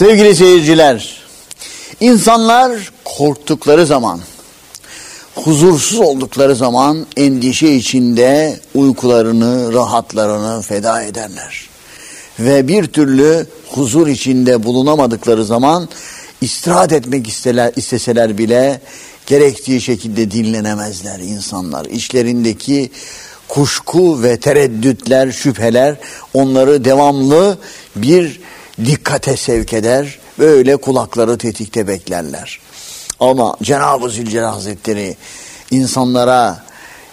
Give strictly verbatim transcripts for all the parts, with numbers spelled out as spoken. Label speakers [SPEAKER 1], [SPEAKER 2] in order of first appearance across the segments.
[SPEAKER 1] Sevgili seyirciler, insanlar korktukları zaman, huzursuz oldukları zaman endişe içinde uykularını, rahatlarını feda ederler. Ve bir türlü huzur içinde bulunamadıkları zaman istirahat etmek isteler, isteseler bile gerektiği şekilde dinlenemezler insanlar. İçlerindeki kuşku ve tereddütler, şüpheler onları devamlı bir dikkate sevk eder. Böyle kulakları tetikte beklerler. Ama Cenab-ı Zülcelal Hazretleri insanlara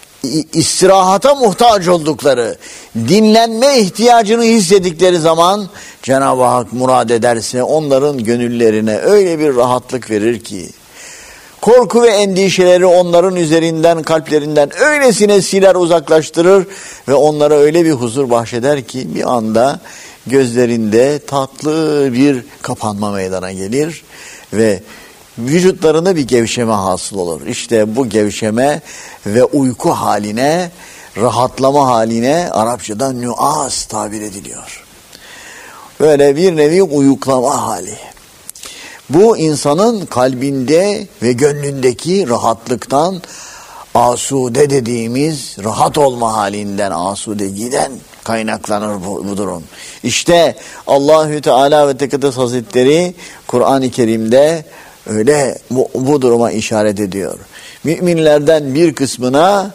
[SPEAKER 1] istirahata muhtaç oldukları, dinlenme ihtiyacını hissettikleri zaman Cenab-ı Hak murad ederse onların gönüllerine öyle bir rahatlık verir ki, korku ve endişeleri onların üzerinden, kalplerinden öylesine siler, uzaklaştırır ve onlara öyle bir huzur bahşeder ki bir anda gözlerinde tatlı bir kapanma meydana gelir ve vücutlarında bir gevşeme hasıl olur. İşte bu gevşeme ve uyku haline, rahatlama haline Arapçada nüas tabir ediliyor. Böyle bir nevi uyuklama hali. Bu insanın kalbinde ve gönlündeki rahatlıktan, asude dediğimiz rahat olma halinden, asudegiden kaynaklanır bu, bu durum. İşte Allahü Teala ve Tekaddes Hazretleri Kur'an-ı Kerim'de öyle bu, bu duruma işaret ediyor. Müminlerden bir kısmına,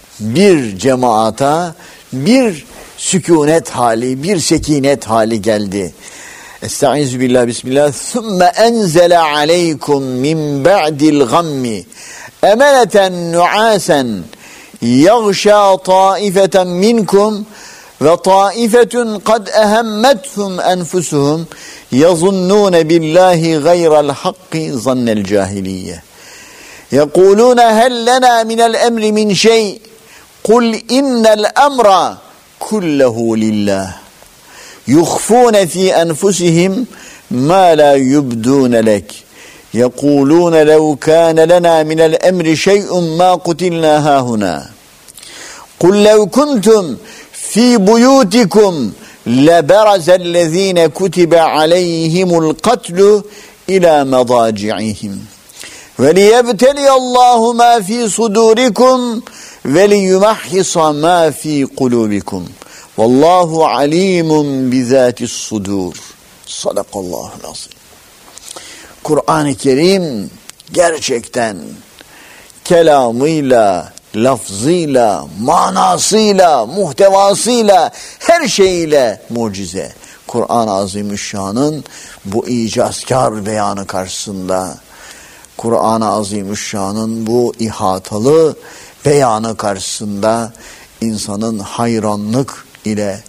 [SPEAKER 1] bir cemaata bir sükunet hali, bir sekinet hali geldi. Estaizu billah, bismillah. Sümme enzele aleykum min ba'dil gammi emeleten nuasen yagşa taifeten minkum ve taifetun kad ehemmethum enfusuhum yazunnune billahi gayral hakki zannel cahiliye. Yekulune hel lena minel emri min şey kul innel emra kullehu lillah. Yukhfune fi enfusihim ma la yubdune lek. Yekulune lev kâne lena minel emri şey'un ma kutilna hâhuna. Kul lev kuntum fi buyutikum leberazellezîne kutibe aleyhimul katlu ila medâci'ihim. Ve liyebteliyallahu ma fi sudurikum ve liyumahhisa ma fi kulubikum. Vallahu alimun bizatis sudur. Sadakallahul azim. Kur'an-ı Kerim gerçekten kelamıyla, lafzıyla, manasıyla, muhtevasıyla, her şeyiyle mucize. Kur'an-ı Azimüşşan'ın bu icazkar beyanı karşısında, Kur'an-ı Azimüşşan'ın bu ihatalı beyanı karşısında insanın hayranlık ile,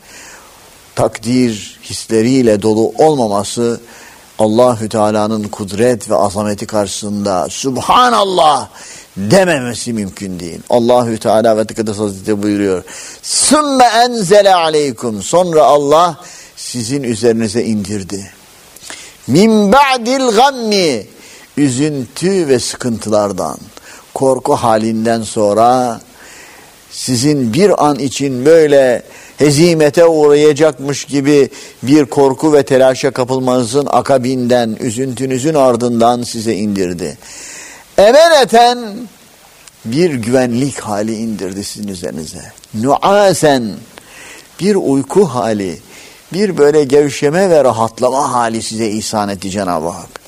[SPEAKER 1] takdir hisleriyle dolu olmaması, Allahü Teala'nın kudret ve azameti karşısında Subhanallah dememesi mümkün değil. Allahü Teala ve Tekaddes Hazretleri buyuruyor. Sümme enzele aleykum. Sonra Allah sizin üzerinize indirdi. Min ba'dil gammi. Üzüntü ve sıkıntılardan, korku halinden sonra sizin bir an için böyle hezimete uğrayacakmış gibi bir korku ve telaşa kapılmanızın akabinden, üzüntünüzün ardından size indirdi. Emeleten bir güvenlik hali indirdi sizin üzerinize. Nuasen bir uyku hali, bir böyle gevşeme ve rahatlama hali size ihsan etti Cenab-ı Hak.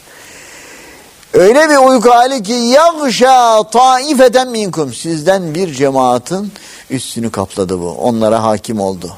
[SPEAKER 1] Öyle bir uyku hali ki yagşa taifeten minkum, sizden bir cemaatin üstünü kapladı bu. Onlara hakim oldu.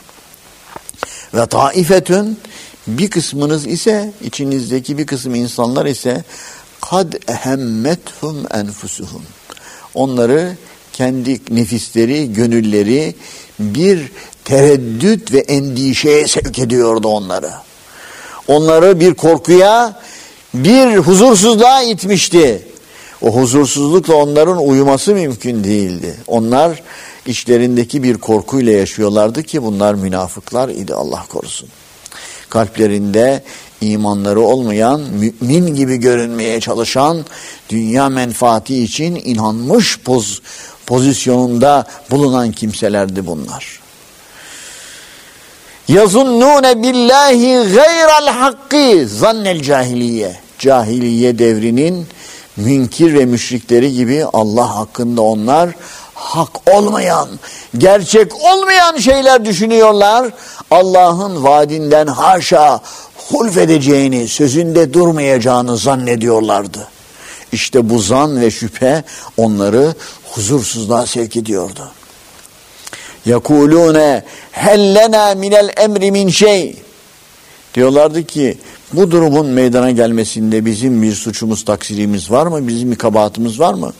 [SPEAKER 1] Ve taifetün, bir kısmınız ise, içinizdeki bir kısım insanlar ise kad ehemmethum enfusuhum. Onları kendi nefisleri, gönülleri bir tereddüt ve endişeye sevk ediyordu onları. Onları bir korkuya, bir huzursuzluğa itmişti. O huzursuzlukla onların uyuması mümkün değildi. Onlar içlerindeki bir korkuyla yaşıyorlardı ki bunlar münafıklar idi, Allah korusun. Kalplerinde imanları olmayan, mümin gibi görünmeye çalışan, dünya menfaati için inanmış poz, pozisyonunda bulunan kimselerdi bunlar. Yazunnune billahi gayral hakki zannel cahiliye. Cahiliye devrinin münkir ve müşrikleri gibi Allah hakkında onlar hak olmayan, gerçek olmayan şeyler düşünüyorlar. Allah'ın vaadinden haşa hulfedeceğini, sözünde durmayacağını zannediyorlardı. İşte bu zan ve şüphe onları huzursuzluğa sevk ediyordu. Yekulune hellena minel emri min şey. Diyorlardı ki bu durumun meydana gelmesinde bizim bir suçumuz, taksirimiz var mı? Bizim bir kabahatimiz var mı?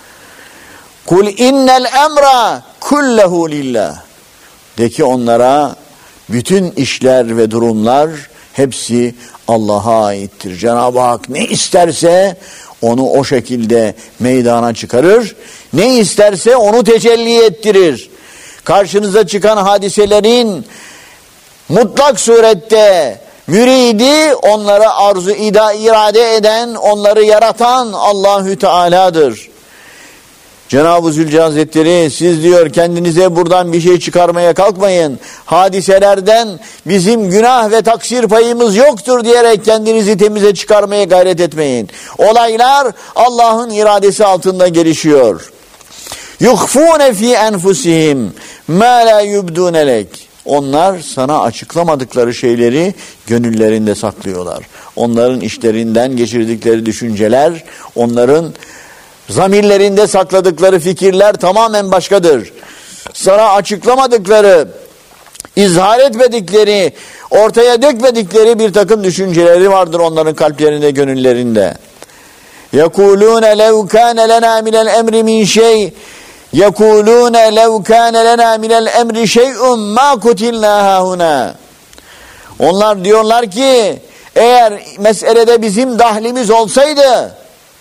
[SPEAKER 1] Kul innel emra kullehu lillah. De ki onlara bütün işler ve durumlar hepsi Allah'a aittir. Cenab-ı Hak ne isterse onu o şekilde meydana çıkarır. Ne isterse onu tecelli ettirir. Karşınıza çıkan hadiselerin mutlak surette müridi, onları arzu ida irade eden, onları yaratan Allahü Teala'dır. Cenab-ı Zülcelal Hazretleri siz diyor kendinize buradan bir şey çıkarmaya kalkmayın. Hadiselerden bizim günah ve taksir payımız yoktur diyerek kendinizi temize çıkarmaya gayret etmeyin. Olaylar Allah'ın iradesi altında gelişiyor. Yukhfune fi enfusihim ma la yubdune lek. Onlar sana açıklamadıkları şeyleri gönüllerinde saklıyorlar. Onların işlerinden geçirdikleri düşünceler, onların zamirlerinde sakladıkları fikirler tamamen başkadır. Sana açıklamadıkları, izhar etmedikleri, ortaya dökmedikleri bir takım düşünceleri vardır onların kalplerinde, gönüllerinde. يَقُولُونَ لَوْ كَانَ لَنَا مِنَ الْاَمْرِ مِنْ شَيْءٍ يَقُولُونَ لَوْ كَانَ لَنَا مِنَ الْاَمْرِ شَيْءٌ مَا قُتِلْنَا هَاهُنَا. Onlar diyorlar ki eğer meselede bizim dahlimiz olsaydı,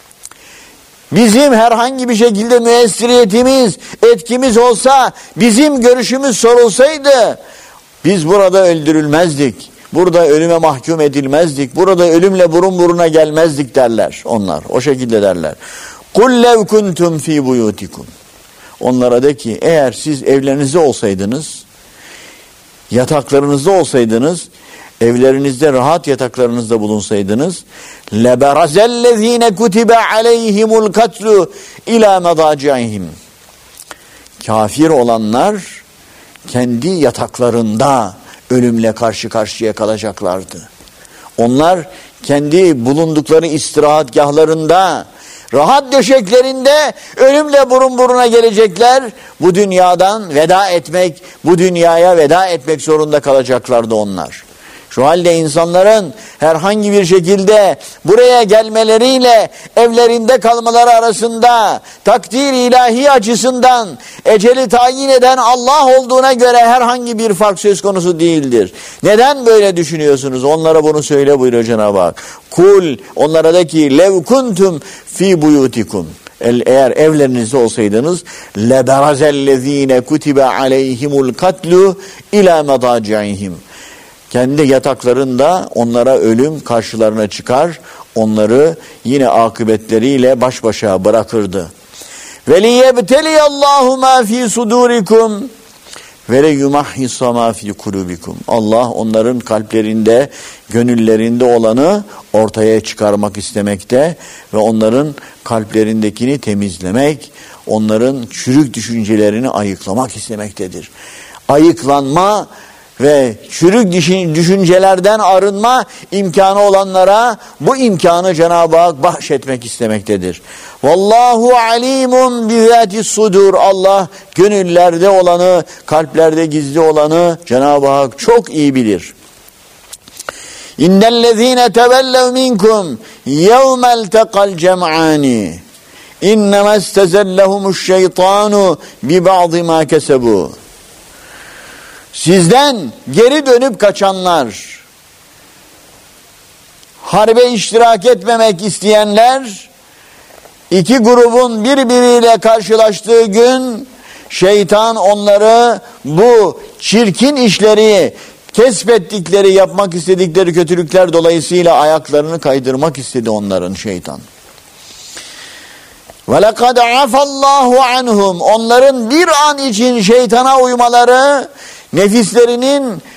[SPEAKER 1] bizim herhangi bir şekilde müessiriyetimiz, etkimiz olsa, bizim görüşümüz sorulsaydı, biz burada öldürülmezdik. Burada ölüme mahkum edilmezdik. Burada ölümle burun buruna gelmezdik derler onlar. O şekilde derler. قُلْ لَوْ كُنْتُمْ ف۪ي بُيُوتِكُمْ. Onlara de ki eğer siz evlerinizde olsaydınız, yataklarınızda olsaydınız, evlerinizde rahat yataklarınızda bulunsaydınız, لَبَرَزَ الَّذ۪ينَ كُتِبَ عَلَيْهِمُ الْقَتْلُ اِلَى مَضَاجِعِهِمْ. Kafir olanlar kendi yataklarında ölümle karşı karşıya kalacaklardı. Onlar kendi bulundukları istirahatgahlarında, rahat döşeklerinde ölümle burun buruna gelecekler. Bu dünyadan veda etmek, bu dünyaya veda etmek zorunda kalacaklardı onlar. Şu halde insanların herhangi bir şekilde buraya gelmeleriyle evlerinde kalmaları arasında takdir ilahi açısından eceli tayin eden Allah olduğuna göre herhangi bir fark söz konusu değildir. Neden böyle düşünüyorsunuz? Onlara bunu söyle buyuruyor Cenab-ı Hak. Kul, onlara de ki lev kuntum fi buyutikum. Eğer evlerinizde olsaydınız leberazellezine kutibe aleyhimul katlu ila madaci'ihim. Kendi yataklarında onlara ölüm karşılarına çıkar, onları yine akıbetleriyle baş başa bırakırdı. وَلِيَبْتَلِيَ اللّٰهُ مَا ف۪ي صُدُورِكُمْ وَلَيُمَحِّصَ مَا ف۪ي قُلُوبِكُمْ. Allah onların kalplerinde, gönüllerinde olanı ortaya çıkarmak istemekte ve onların kalplerindekini temizlemek, onların çürük düşüncelerini ayıklamak istemektedir. Ayıklanma ve çürük düşüncelerden arınma imkanı olanlara bu imkanı Cenab-ı Hak bahşetmek istemektedir. Vallahu alimun bizatis sudur. Allah gönüllerde olanı, kalplerde gizli olanı Cenab-ı Hak çok iyi bilir. İnnellezîne tevellev minkum yevmel tekal cem'ani innema istezellehumuşşeytanu bi ba'di ma kesebu. Sizden geri dönüp kaçanlar, harbe iştirak etmemek isteyenler, iki grubun birbiriyle karşılaştığı gün şeytan onları bu çirkin işleri, kesbettikleri, yapmak istedikleri kötülükler dolayısıyla ayaklarını kaydırmak istedi onların, şeytan. وَلَقَدْ عَفَ اللّٰهُ عَنْهُمْ. Onların bir an için şeytana uymaları, nefislerinin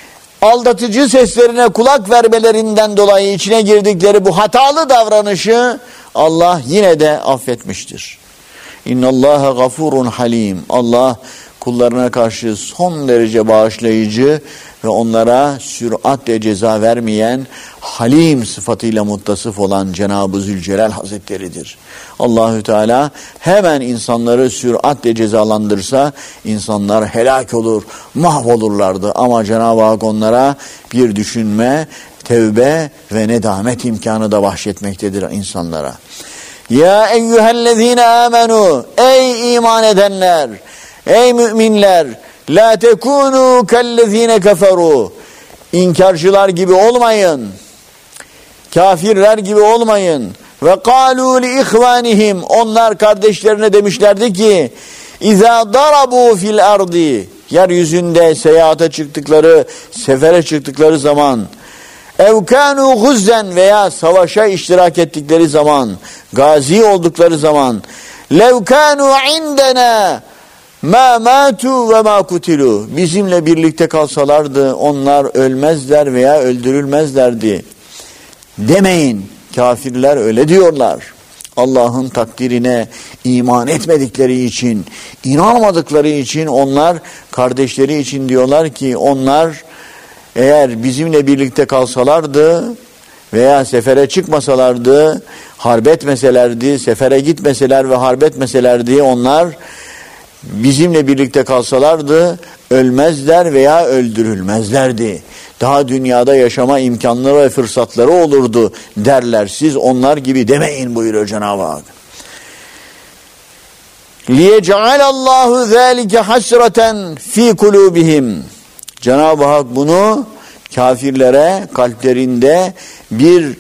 [SPEAKER 1] aldatıcı seslerine kulak vermelerinden dolayı içine girdikleri bu hatalı davranışı Allah yine de affetmiştir. İnnallâhe gafurun halim. Allah kullarına karşı son derece bağışlayıcı ve onlara süratle ceza vermeyen halim sıfatıyla muttasıf olan Cenab-ı Zülcelal Hazretleri'dir. Allahü Teala hemen insanları süratle cezalandırsa insanlar helak olur, mahvolurlardı. Ama Cenab-ı Hak onlara bir düşünme, tevbe ve nedamet imkanı da bahşetmektedir insanlara. Ya eyyühellezine amenu, ey iman edenler, ey müminler, la tekunu kellezine keferu, İnkarcılar gibi olmayın, kafirler gibi olmayın. Ve kalu li ihvanihim, onlar kardeşlerine demişlerdi ki, İza darabu fil ardi, yeryüzünde seyahate çıktıkları, sefere çıktıkları zaman, ev kanu guzzen, veya savaşa iştirak ettikleri zaman, gazi oldukları zaman, lev kanu indena ma matu ve ma kutilu, bizimle birlikte kalsalardı onlar ölmezler veya öldürülmezlerdi demeyin. Kafirler öyle diyorlar. Allah'ın takdirine iman etmedikleri için, inanmadıkları için onlar kardeşleri için diyorlar ki onlar eğer bizimle birlikte kalsalardı veya sefere çıkmasalardı, harp etmeselerdi, sefere gitmeseler ve harp etmeselerdi, onlar bizimle birlikte kalsalardı ölmezler veya öldürülmezlerdi. Daha dünyada yaşama imkanları ve fırsatları olurdu derler. Siz onlar gibi demeyin buyuruyor Cenab-ı Hak. لِيَجْعَلَ اللّٰهُ ذَٰلِكَ حَسْرَةً ف۪ي قُلُوبِهِمْ. Cenab-ı Hak bunu kafirlere kalplerinde bir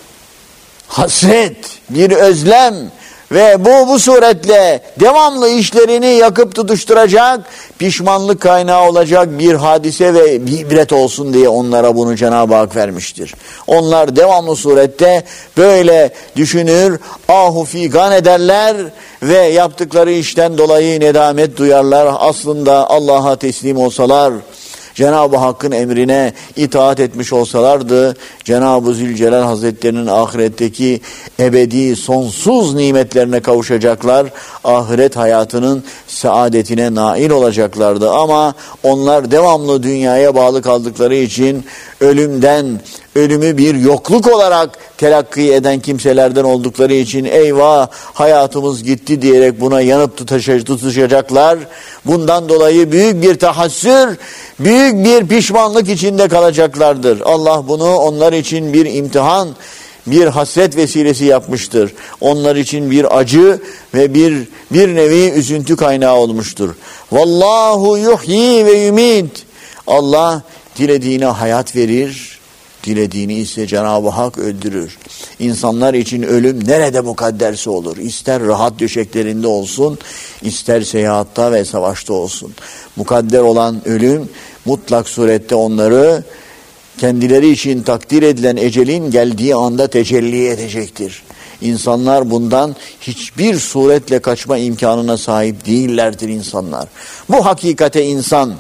[SPEAKER 1] hasret, bir özlem ve bu bu suretle devamlı işlerini yakıp tutuşturacak, pişmanlık kaynağı olacak bir hadise ve bir ibret olsun diye onlara bunu Cenab-ı Hak vermiştir. Onlar devamlı surette böyle düşünür, ahu figan ederler ve yaptıkları işten dolayı nedamet duyarlar. Aslında Allah'a teslim olsalar, Cenab-ı Hakk'ın emrine itaat etmiş olsalardı, Cenab-ı Zülcelal Hazretlerinin ahiretteki ebedi sonsuz nimetlerine kavuşacaklar, ahiret hayatının saadetine nail olacaklardı. Ama onlar devamlı dünyaya bağlı kaldıkları için ölümden, ölümü bir yokluk olarak telakki eden kimselerden oldukları için eyvah hayatımız gitti diyerek buna yanıp tutuşacaklar. Bundan dolayı büyük bir tahassür, büyük bir pişmanlık içinde kalacaklardır. Allah bunu onlar için bir imtihan, bir hasret vesilesi yapmıştır. Onlar için bir acı ve bir bir nevi üzüntü kaynağı olmuştur. Vallahu yuhyi ve yumit. Allah dilediğine hayat verir, dilediğini ise Cenab-ı Hak öldürür. İnsanlar için ölüm nerede mukadderse olur. İster rahat döşeklerinde olsun, ister seyahatta ve savaşta olsun. Mukadder olan ölüm mutlak surette onları kendileri için takdir edilen ecelin geldiği anda tecelli edecektir. İnsanlar bundan hiçbir suretle kaçma imkanına sahip değillerdir insanlar. Bu hakikate insan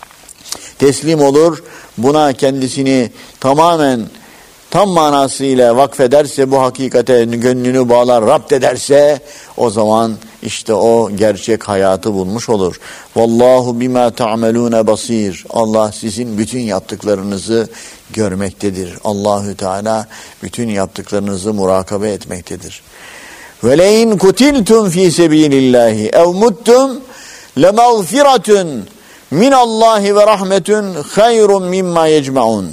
[SPEAKER 1] teslim olur, buna kendisini tamamen tam manasıyla vakfederse, bu hakikate gönlünü bağlar, rapt ederse, o zaman işte o gerçek hayatı bulmuş olur. Vallahu bima ta'melun basir. Allah sizin bütün yaptıklarınızı görmektedir. Allahü Teala bütün yaptıklarınızı murakabe etmektedir. Ve lein kutiltum fi sebilillahi ev muttum lemağfiratun minallahi ve rahmetun hayrun mimma yecmaun.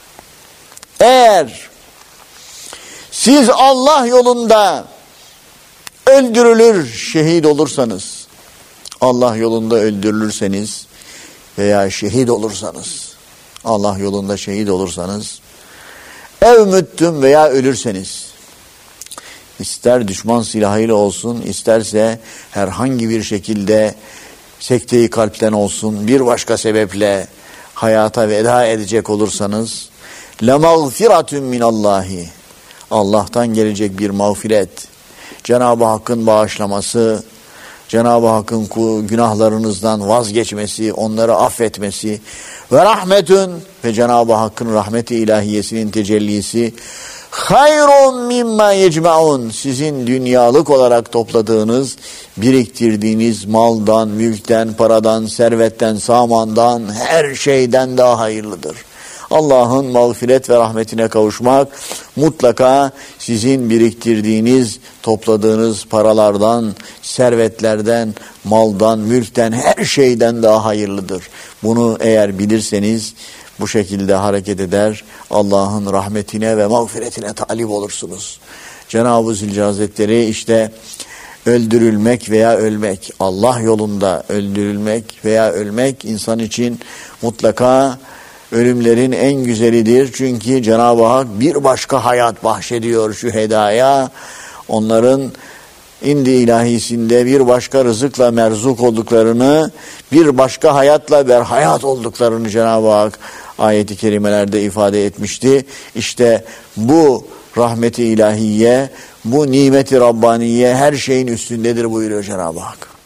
[SPEAKER 1] Eğer siz Allah yolunda öldürülür, şehit olursanız, Allah yolunda öldürülürseniz veya şehit olursanız, Allah yolunda şehit olursanız, ev müttüm veya ölürseniz, ister düşman silahıyla olsun, isterse herhangi bir şekilde sekte-i kalpten olsun, bir başka sebeple hayata veda edecek olursanız, لَمَغْفِرَةٌ مِنَ اللّٰهِ. Allah'tan gelecek bir mağfiret, Cenab-ı Hakk'ın bağışlaması, Cenab-ı Hakk'ın günahlarınızdan vazgeçmesi, onları affetmesi Ve rahmetun ve Cenab-ı Hakk'ın rahmeti ilahiyesinin tecellisi hayrun mimma yecmaun, sizin dünyalık olarak topladığınız, biriktirdiğiniz maldan, mülkten, paradan, servetten, samandan, her şeyden daha hayırlıdır. Allah'ın mağfiret ve rahmetine kavuşmak mutlaka sizin biriktirdiğiniz, topladığınız paralardan, servetlerden, maldan, mülkten, her şeyden daha hayırlıdır. Bunu eğer bilirseniz bu şekilde hareket eder, Allah'ın rahmetine ve mağfiretine talip olursunuz. Cenab-ı Zülcelal Hazretleri işte öldürülmek veya ölmek, Allah yolunda öldürülmek veya ölmek insan için mutlaka ölümlerin en güzelidir. Çünkü Cenab-ı Hak bir başka hayat bahşediyor şühedaya. Onların indi ilahisinde bir başka rızıkla merzuk olduklarını, bir başka hayatla berhayat olduklarını Cenab-ı Hak ayet-i kerimelerde ifade etmişti. İşte bu rahmeti ilahiye, bu nimeti Rabbaniye her şeyin üstündedir buyuruyor Cenab-ı Hak.